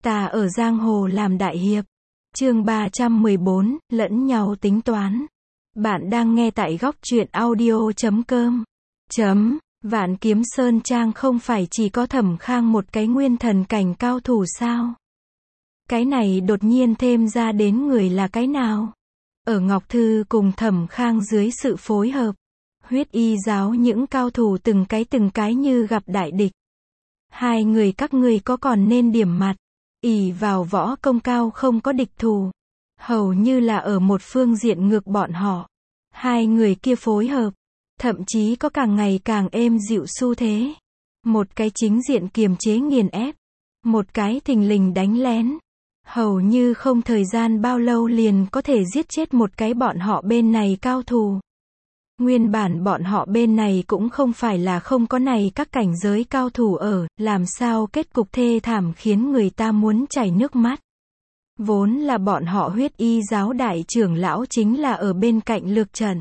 Ta ở giang hồ làm đại hiệp. Chương 314, lẫn nhau tính toán. Bạn đang nghe tại góc truyện audio.com. Vạn Kiếm Sơn Trang không phải chỉ có Thẩm Khang một cái nguyên thần cảnh cao thủ sao? Cái này đột nhiên thêm ra đến người là cái nào? Ở Ngọc Thư cùng Thẩm Khang dưới sự phối hợp, Huyết Y giáo những cao thủ từng cái như gặp đại địch. Hai người các ngươi có còn nên điểm mặt, ỷ vào võ công cao không có địch thủ. Hầu như là ở một phương diện ngược bọn họ. Hai người kia phối hợp, thậm chí có càng ngày càng êm dịu xu thế. Một cái chính diện kiềm chế nghiền ép, một cái thình lình đánh lén. Hầu như không thời gian bao lâu liền có thể giết chết một cái bọn họ bên này cao thủ. Nguyên bản bọn họ bên này cũng không phải là không có này các cảnh giới cao thủ ở, làm sao kết cục thê thảm khiến người ta muốn chảy nước mắt. Vốn là bọn họ Huyết Y giáo đại trưởng lão chính là ở bên cạnh lược trận.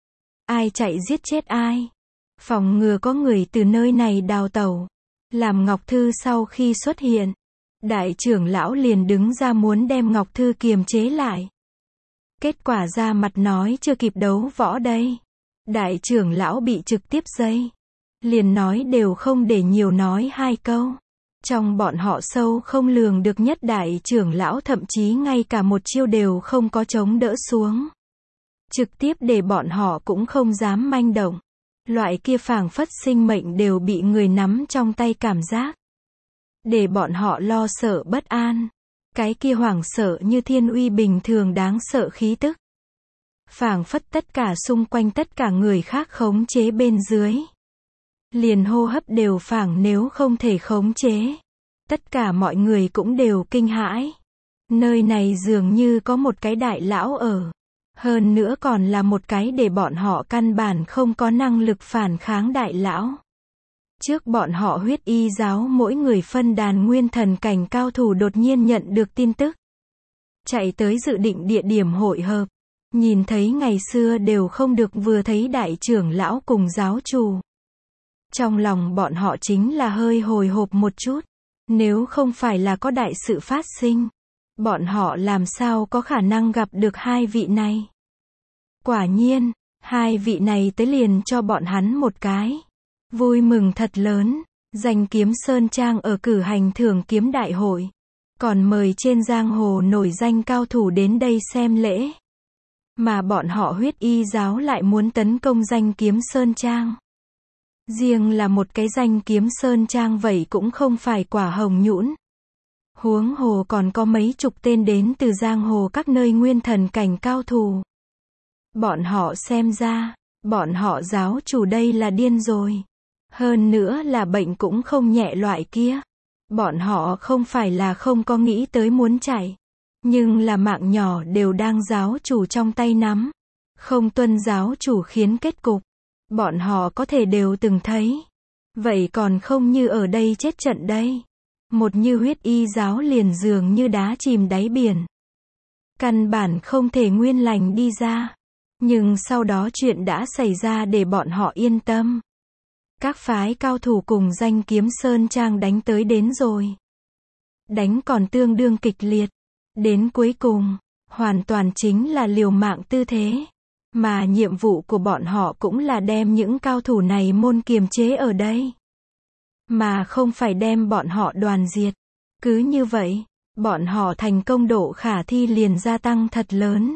Ai chạy giết chết ai. Phòng ngừa có người từ nơi này đào tẩu. Làm Ngọc Thư sau khi xuất hiện, đại trưởng lão liền đứng ra muốn đem Ngọc Thư kiềm chế lại. Kết quả ra mặt nói chưa kịp đấu võ đây. Đại trưởng lão bị trực tiếp dây. Liền nói đều không để nhiều nói hai câu. Trong bọn họ sâu không lường được nhất đại trưởng lão thậm chí ngay cả một chiêu đều không có chống đỡ xuống. Trực tiếp để bọn họ cũng không dám manh động. Loại kia phảng phất sinh mệnh đều bị người nắm trong tay cảm giác. Để bọn họ lo sợ bất an. Cái kia hoảng sợ như thiên uy bình thường đáng sợ khí tức. Phảng phất tất cả xung quanh tất cả người khác khống chế bên dưới. Liền hô hấp đều phảng nếu không thể khống chế. Tất cả mọi người cũng đều kinh hãi. Nơi này dường như có một cái đại lão ở. Hơn nữa còn là một cái để bọn họ căn bản không có năng lực phản kháng đại lão. Trước bọn họ Huyết Y giáo mỗi người phân đàn nguyên thần cảnh cao thủ đột nhiên nhận được tin tức. Chạy tới dự định địa điểm hội hợp. Nhìn thấy ngày xưa đều không được vừa thấy đại trưởng lão cùng giáo chủ. Trong lòng bọn họ chính là hơi hồi hộp một chút. Nếu không phải là có đại sự phát sinh, bọn họ làm sao có khả năng gặp được hai vị này. Quả nhiên, hai vị này tới liền cho bọn hắn một cái vui mừng thật lớn. Danh Kiếm Sơn Trang ở cử hành thưởng kiếm đại hội, còn mời trên giang hồ nổi danh cao thủ đến đây xem lễ. Mà bọn họ Huyết Y giáo lại muốn tấn công Danh Kiếm Sơn Trang. Riêng là một cái Danh Kiếm Sơn Trang vậy cũng không phải quả hồng nhũn. Huống hồ còn có mấy chục tên đến từ giang hồ các nơi nguyên thần cảnh cao thủ. Bọn họ xem ra, bọn họ giáo chủ đây là điên rồi. Hơn nữa là bệnh cũng không nhẹ loại kia. Bọn họ không phải là không có nghĩ tới muốn chạy. Nhưng là mạng nhỏ đều đang giáo chủ trong tay nắm. Không tuân giáo chủ khiến kết cục. Bọn họ có thể đều từng thấy. Vậy còn không như ở đây chết trận đây. Một như Huyết Y giáo liền dường như đá chìm đáy biển. Căn bản không thể nguyên lành đi ra. Nhưng sau đó chuyện đã xảy ra để bọn họ yên tâm. Các phái cao thủ cùng Danh Kiếm Sơn Trang đánh tới đến rồi. Đánh còn tương đương kịch liệt. Đến cuối cùng, hoàn toàn chính là liều mạng tư thế. Mà nhiệm vụ của bọn họ cũng là đem những cao thủ này môn kiềm chế ở đây. Mà không phải đem bọn họ đoàn diệt. Cứ như vậy, bọn họ thành công độ khả thi liền gia tăng thật lớn.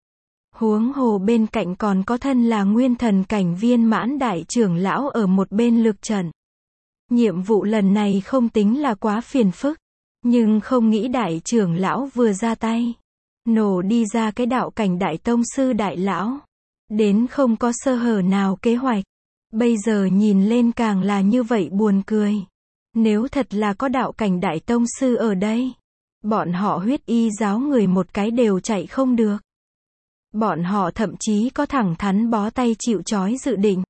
Huống hồ bên cạnh còn có thân là nguyên thần cảnh viên mãn đại trưởng lão ở một bên lược trận. Nhiệm vụ lần này không tính là quá phiền phức. Nhưng không nghĩ đại trưởng lão vừa ra tay. Nổ đi ra cái đạo cảnh đại tông sư đại lão. Đến không có sơ hở nào kế hoạch. Bây giờ nhìn lên càng là như vậy buồn cười. Nếu thật là có đạo cảnh đại tông sư ở đây. Bọn họ Huyết Y giáo người một cái đều chạy không được. Bọn họ thậm chí có thẳng thắn bó tay chịu trói dự định.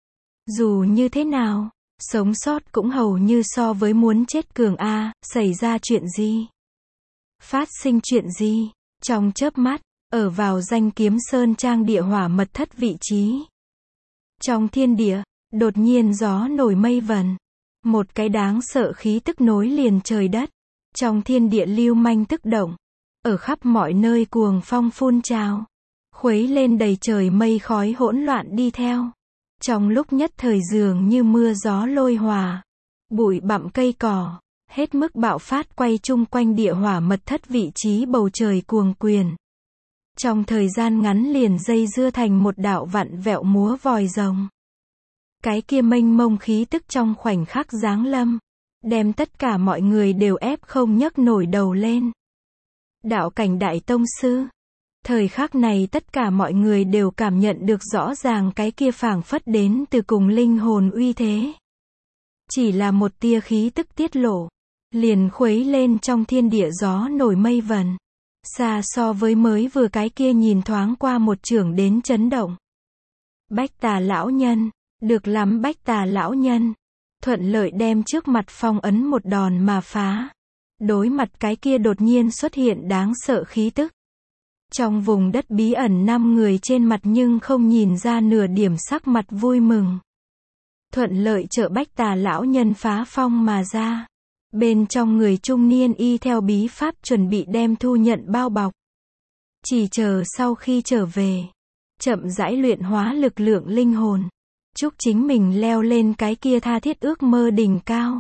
Dù như thế nào, sống sót cũng hầu như so với muốn chết cường a. Xảy ra chuyện gì? Phát sinh chuyện gì? Trong chớp mắt, ở vào Danh Kiếm Sơn Trang địa hỏa mật thất vị trí. Trong thiên địa, đột nhiên gió nổi mây vần. Một cái đáng sợ khí tức nối liền trời đất. Trong thiên địa lưu manh tức động, ở khắp mọi nơi cuồng phong phun trào, khuấy lên đầy trời mây khói hỗn loạn đi theo. Trong lúc nhất thời dường như mưa gió lôi hòa, bụi bặm cây cỏ, hết mức bạo phát quay chung quanh địa hỏa mật thất vị trí bầu trời cuồng quyền. Trong thời gian ngắn liền dây dưa thành một đạo vặn vẹo múa vòi rồng. Cái kia mênh mông khí tức trong khoảnh khắc giáng lâm, đem tất cả mọi người đều ép không nhấc nổi đầu lên. Đạo cảnh đại tông sư. Thời khắc này tất cả mọi người đều cảm nhận được rõ ràng cái kia phảng phất đến từ cùng linh hồn uy thế. Chỉ là một tia khí tức tiết lộ, liền khuấy lên trong thiên địa gió nổi mây vần. Xa so với mới vừa cái kia nhìn thoáng qua một chưởng đến chấn động. Bách Tà lão nhân, được lắm Bách Tà lão nhân. Thuận lợi đem trước mặt phong ấn một đòn mà phá. Đối mặt cái kia đột nhiên xuất hiện đáng sợ khí tức. Trong vùng đất bí ẩn 5 người trên mặt nhưng không nhìn ra nửa điểm sắc mặt vui mừng. Thuận lợi trợ Bách Tà lão nhân phá phong mà ra. Bên trong người trung niên y theo bí pháp chuẩn bị đem thu nhận bao bọc. Chỉ chờ sau khi trở về, chậm rãi luyện hóa lực lượng linh hồn. Chúc chính mình leo lên cái kia tha thiết ước mơ đỉnh cao.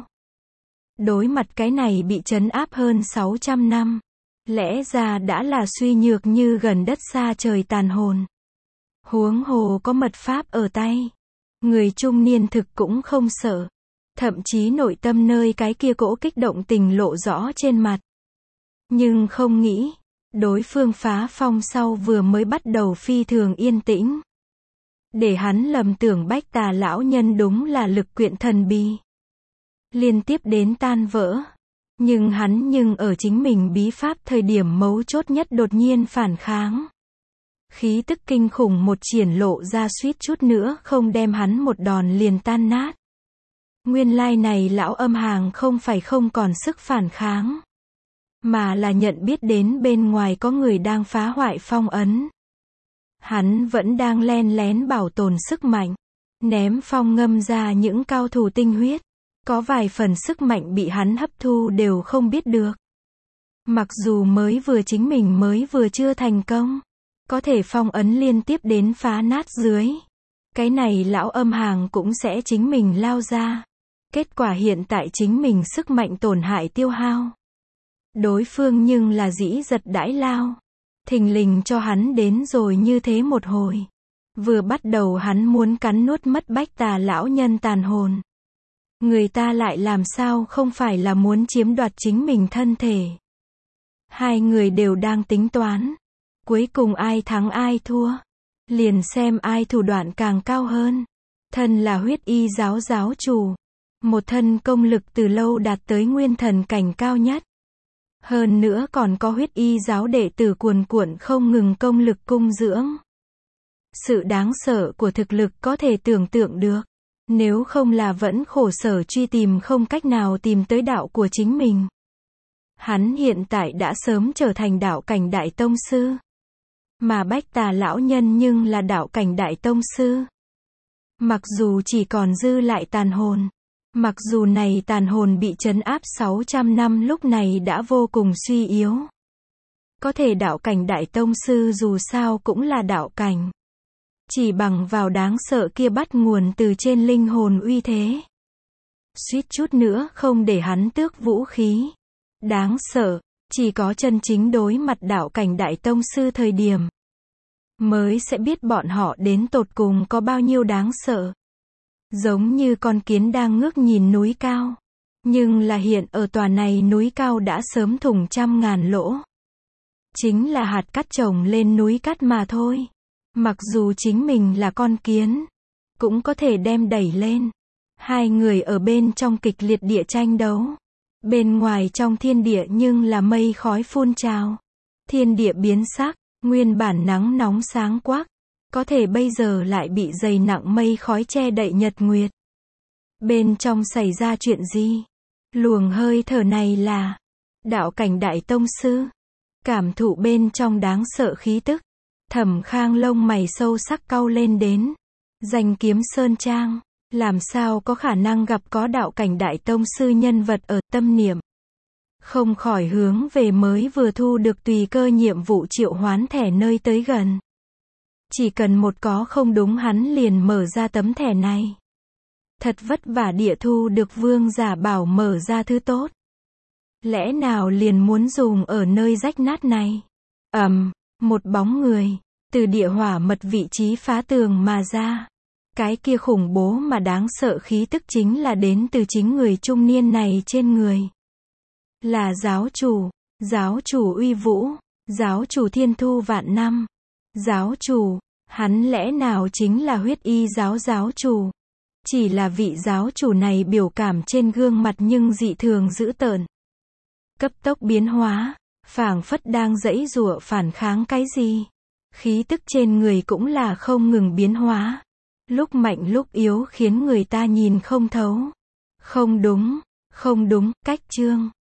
Đối mặt cái này bị trấn áp hơn 600 năm. Lẽ ra đã là suy nhược như gần đất xa trời tàn hồn. Huống hồ có mật pháp ở tay. Người trung niên thực cũng không sợ. Thậm chí nội tâm nơi cái kia cỗ kích động tình lộ rõ trên mặt. Nhưng không nghĩ, đối phương phá phong sau vừa mới bắt đầu phi thường yên tĩnh. Để hắn lầm tưởng Bách Tà lão nhân đúng là lực quyện thần bí. Liên tiếp đến tan vỡ. Nhưng hắn ở chính mình bí pháp thời điểm mấu chốt nhất đột nhiên phản kháng. Khí tức kinh khủng một triển lộ ra suýt chút nữa không đem hắn một đòn liền tan nát. Nguyên lai này lão âm hàng không phải không còn sức phản kháng. Mà là nhận biết đến bên ngoài có người đang phá hoại phong ấn. Hắn vẫn đang len lén bảo tồn sức mạnh. Ném phong ngâm ra những cao thủ tinh huyết. Có vài phần sức mạnh bị hắn hấp thu đều không biết được. Mặc dù chính mình mới vừa chưa thành công. Có thể phong ấn liên tiếp đến phá nát dưới. Cái này lão âm hàng cũng sẽ chính mình lao ra. Kết quả hiện tại chính mình sức mạnh tổn hại tiêu hao. Đối phương nhưng là dĩ giật đãi lao. Thình lình cho hắn đến rồi như thế một hồi. Vừa bắt đầu hắn muốn cắn nuốt mất Bách Tà lão nhân tàn hồn. Người ta lại làm sao không phải là muốn chiếm đoạt chính mình thân thể. Hai người đều đang tính toán. Cuối cùng ai thắng ai thua. Liền xem ai thủ đoạn càng cao hơn. Thân là huyết y giáo giáo chủ. Một thân công lực từ lâu đạt tới nguyên thần cảnh cao nhất. Hơn nữa còn có huyết y giáo đệ tử cuồn cuộn không ngừng công lực cung dưỡng. Sự đáng sợ của thực lực có thể tưởng tượng được. Nếu không là vẫn khổ sở truy tìm không cách nào tìm tới đạo của chính mình. Hắn hiện tại đã sớm trở thành đạo cảnh đại tông sư. Mà Bách Tà lão nhân nhưng là đạo cảnh đại tông sư. Mặc dù chỉ còn dư lại tàn hồn. Mặc dù này tàn hồn bị trấn áp 600 năm lúc này đã vô cùng suy yếu. Có thể đạo cảnh đại tông sư dù sao cũng là đạo cảnh. Chỉ bằng vào đáng sợ kia bắt nguồn từ trên linh hồn uy thế. Suýt chút nữa không để hắn tước vũ khí. Đáng sợ, chỉ có chân chính đối mặt đạo cảnh đại tông sư thời điểm. Mới sẽ biết bọn họ đến tột cùng có bao nhiêu đáng sợ. Giống như con kiến đang ngước nhìn núi cao. Nhưng là hiện ở tòa này núi cao đã sớm thủng trăm ngàn lỗ. Chính là hạt cát trồng lên núi cát mà thôi. Mặc dù chính mình là con kiến, cũng có thể đem đẩy lên. Hai người ở bên trong kịch liệt địa tranh đấu. Bên ngoài trong thiên địa nhưng là mây khói phun trào. Thiên địa biến sắc, nguyên bản nắng nóng sáng quắc. Có thể bây giờ lại bị dày nặng mây khói che đậy nhật nguyệt. Bên trong xảy ra chuyện gì? Luồng hơi thở này là đạo cảnh đại tông sư. Cảm thụ bên trong đáng sợ khí tức. Thẩm Khang lông mày sâu sắc cau lên đến. Danh kiếm sơn trang. Làm sao có khả năng gặp có đạo cảnh đại tông sư nhân vật ở tâm niệm. không khỏi hướng về mới vừa thu được tùy cơ nhiệm vụ triệu hoán thẻ nơi tới gần. Chỉ cần một có không đúng hắn liền mở ra tấm thẻ này. Thật vất vả địa thu được vương giả bảo mở ra thứ tốt. Lẽ nào liền muốn dùng ở nơi rách nát này? Một bóng người, từ địa hỏa mật vị trí phá tường mà ra. Cái kia khủng bố mà đáng sợ khí tức chính là đến từ chính người trung niên này trên người. Là giáo chủ uy vũ, giáo chủ thiên thu vạn năm. Giáo chủ, hắn lẽ nào chính là huyết y giáo chủ? Chỉ là vị giáo chủ này biểu cảm trên gương mặt nhưng dị thường dữ tợn. Cấp tốc biến hóa, phảng phất đang giãy giụa phản kháng cái gì. Khí tức trên người cũng là không ngừng biến hóa. Lúc mạnh lúc yếu khiến người ta nhìn không thấu. Không đúng, cách chương.